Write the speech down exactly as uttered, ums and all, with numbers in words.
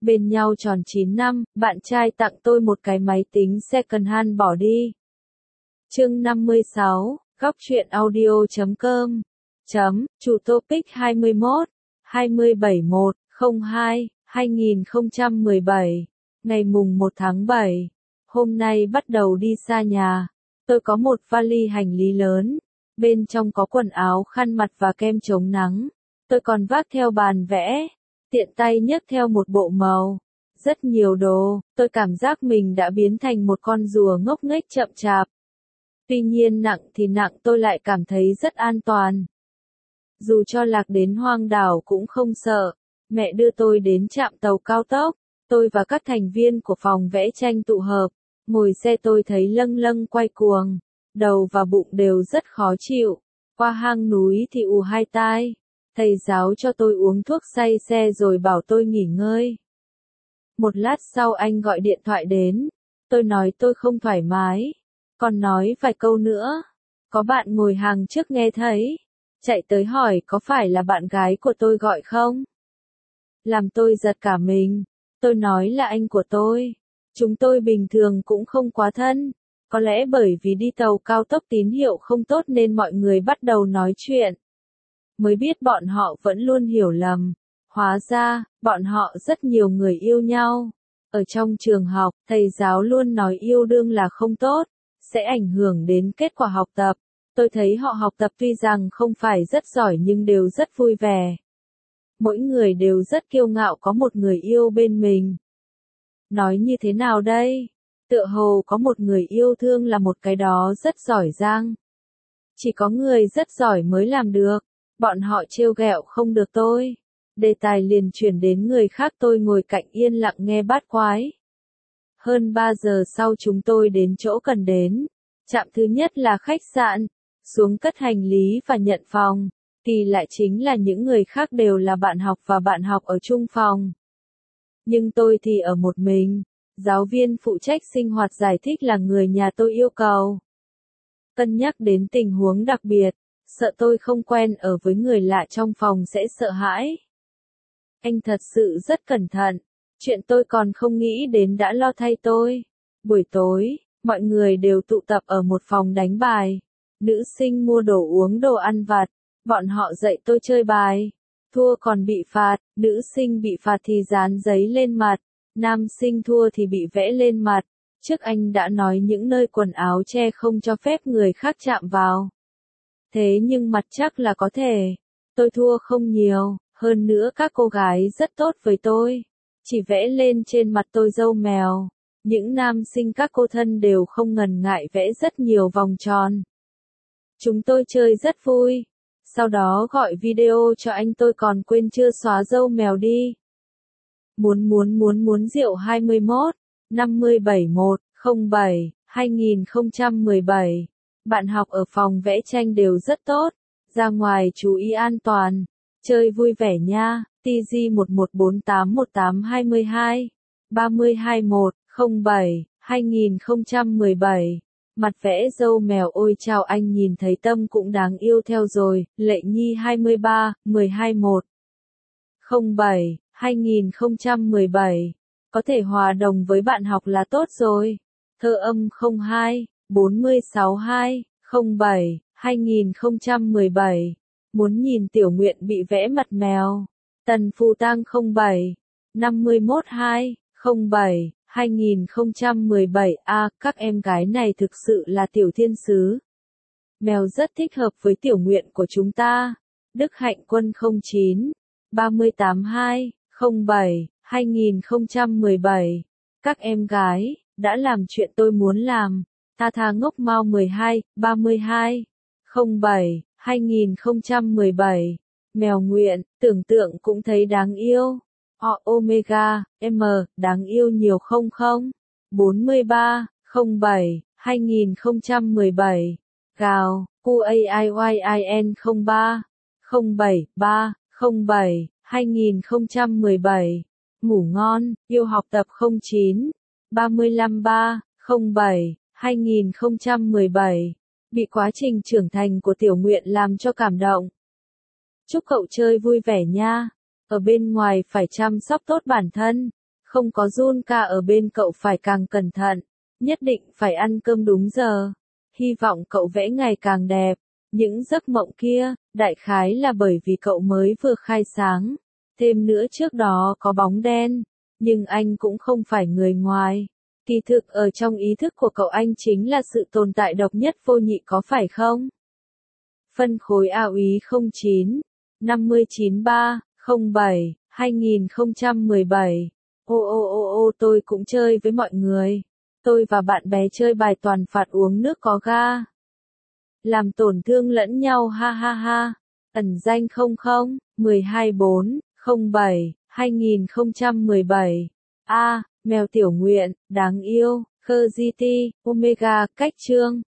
Bên nhau tròn chín năm, bạn trai tặng tôi một cái máy tính second hand bỏ đi. Chương năm mươi sáu, góc truyện audio chấm com. Chấm, chủ topic hai mươi mốt, hai mươi bảy một không hai, hai nghìn không trăm mười bảy, ngày mùng một tháng bảy. Hôm nay bắt đầu đi xa nhà. Tôi có một vali hành lý lớn. Bên trong có quần áo, khăn mặt và kem chống nắng. Tôi còn vác theo bàn vẽ. Tiện tay nhấc theo một bộ màu. Rất nhiều đồ, tôi cảm giác mình đã biến thành một con rùa ngốc nghếch chậm chạp. Tuy nhiên nặng thì nặng, tôi lại cảm thấy rất an toàn. Dù cho lạc đến hoang đảo cũng không sợ. Mẹ đưa tôi đến trạm tàu cao tốc. Tôi và các thành viên của phòng vẽ tranh tụ hợp. Ngồi xe tôi thấy lâng lâng quay cuồng. Đầu và bụng đều rất khó chịu. Qua hang núi thì ù hai tai. Thầy giáo cho tôi uống thuốc say xe rồi bảo tôi nghỉ ngơi. Một lát sau anh gọi điện thoại đến. Tôi nói tôi không thoải mái. Còn nói vài câu nữa. Có bạn ngồi hàng trước nghe thấy. Chạy tới hỏi có phải là bạn gái của tôi gọi không? Làm tôi giật cả mình. Tôi nói là anh của tôi. Chúng tôi bình thường cũng không quá thân. Có lẽ bởi vì đi tàu cao tốc tín hiệu không tốt nên mọi người bắt đầu nói chuyện. Mới biết bọn họ vẫn luôn hiểu lầm. Hóa ra, bọn họ rất nhiều người yêu nhau. Ở trong trường học, thầy giáo luôn nói yêu đương là không tốt, sẽ ảnh hưởng đến kết quả học tập. Tôi thấy họ học tập tuy rằng không phải rất giỏi nhưng đều rất vui vẻ. Mỗi người đều rất kiêu ngạo có một người yêu bên mình. Nói như thế nào đây? Tựa hồ có một người yêu thương là một cái đó rất giỏi giang. Chỉ có người rất giỏi mới làm được. Bọn họ trêu ghẹo không được tôi. Đề tài liền chuyển đến người khác, tôi ngồi cạnh yên lặng nghe bát quái. Hơn ba giờ sau chúng tôi đến chỗ cần đến. Trạm thứ nhất là khách sạn. Xuống cất hành lý và nhận phòng. Thì lại chính là những người khác đều là bạn học và bạn học ở chung phòng. Nhưng tôi thì ở một mình. Giáo viên phụ trách sinh hoạt giải thích là người nhà tôi yêu cầu. Cân nhắc đến tình huống đặc biệt. Sợ tôi không quen ở với người lạ trong phòng sẽ sợ hãi. Anh thật sự rất cẩn thận. Chuyện tôi còn không nghĩ đến đã lo thay tôi. Buổi tối, mọi người đều tụ tập ở một phòng đánh bài. Nữ sinh mua đồ uống đồ ăn vặt. Bọn họ dạy tôi chơi bài. Thua còn bị phạt. Nữ sinh bị phạt thì dán giấy lên mặt. Nam sinh thua thì bị vẽ lên mặt. Trước anh đã nói những nơi quần áo che không cho phép người khác chạm vào. Thế nhưng mặt chắc là có thể. Tôi thua không nhiều, hơn nữa các cô gái rất tốt với tôi. Chỉ vẽ lên trên mặt tôi râu mèo. Những nam sinh các cô thân đều không ngần ngại vẽ rất nhiều vòng tròn. Chúng tôi chơi rất vui. Sau đó gọi video cho anh, tôi còn quên chưa xóa râu mèo đi. Muốn muốn muốn muốn rượu hai mươi mốt, năm mươi bảy một không bảy, hai nghìn không trăm mười bảy. Bạn học ở phòng vẽ tranh đều rất tốt. Ra ngoài chú ý an toàn. Chơi vui vẻ nha. T G một một bốn tám một tám hai hai, ba hai một không bảy, hai nghìn không trăm mười bảy. Mặt vẽ râu mèo, ôi chào, anh nhìn thấy tâm cũng đáng yêu theo rồi. Lệ Nhi hai mươi ba, mười hai một không bảy, hai nghìn không trăm mười bảy. Có thể hòa đồng với bạn học là tốt rồi. Thơ âm không hai, bốn sáu hai, không bảy, hai nghìn không trăm mười bảy. Muốn nhìn Tiểu Nguyện bị vẽ mặt mèo. Tần Phù Tang không bảy, năm mốt hai, không bảy, hai nghìn không trăm mười bảy. A, à, các em gái này thực sự là tiểu thiên sứ. Mèo rất thích hợp với Tiểu Nguyện của chúng ta. Đức Hạnh Quân không chín, ba tám hai, không bảy, hai nghìn không trăm mười bảy. Các em gái đã làm chuyện tôi muốn làm. Tha Tha Ngốc Mao mười hai, ba hai, không bảy, hai nghìn không trăm mười bảy. Mèo Nguyện, tưởng tượng cũng thấy đáng yêu. Họ Omega, M, đáng yêu nhiều không không? bốn ba, không bảy, hai nghìn không trăm mười bảy. Gào, Q A I Y I N không ba, không bảy, ba, không bảy, hai nghìn không trăm mười bảy. Ngủ ngon, yêu học tập không chín, ba lăm ba, không bảy, hai nghìn không trăm mười bảy. Bị quá trình trưởng thành của Tiểu Nguyện làm cho cảm động. Chúc cậu chơi vui vẻ nha. Ở bên ngoài phải chăm sóc tốt bản thân. Không có Junka ở bên cậu phải càng cẩn thận. Nhất định phải ăn cơm đúng giờ. Hy vọng cậu vẽ ngày càng đẹp. Những giấc mộng kia, đại khái là bởi vì cậu mới vừa khai sáng. Thêm nữa trước đó có bóng đen. Nhưng anh cũng không phải người ngoài. Kỳ thực ở trong ý thức của cậu anh chính là sự tồn tại độc nhất vô nhị có phải không? Phân khối A U I không chín, năm chín ba, không bảy, hai không một bảy. Ô ô ô ô tôi cũng chơi với mọi người. Tôi và bạn bè chơi bài toàn phạt uống nước có ga. Làm tổn thương lẫn nhau ha ha ha. Ẩn danh không không, một hai bốn, không bảy, hai không một bảy. A, mèo tiểu nguyện, đáng yêu, Khơ gi ti, Omega, cách chương.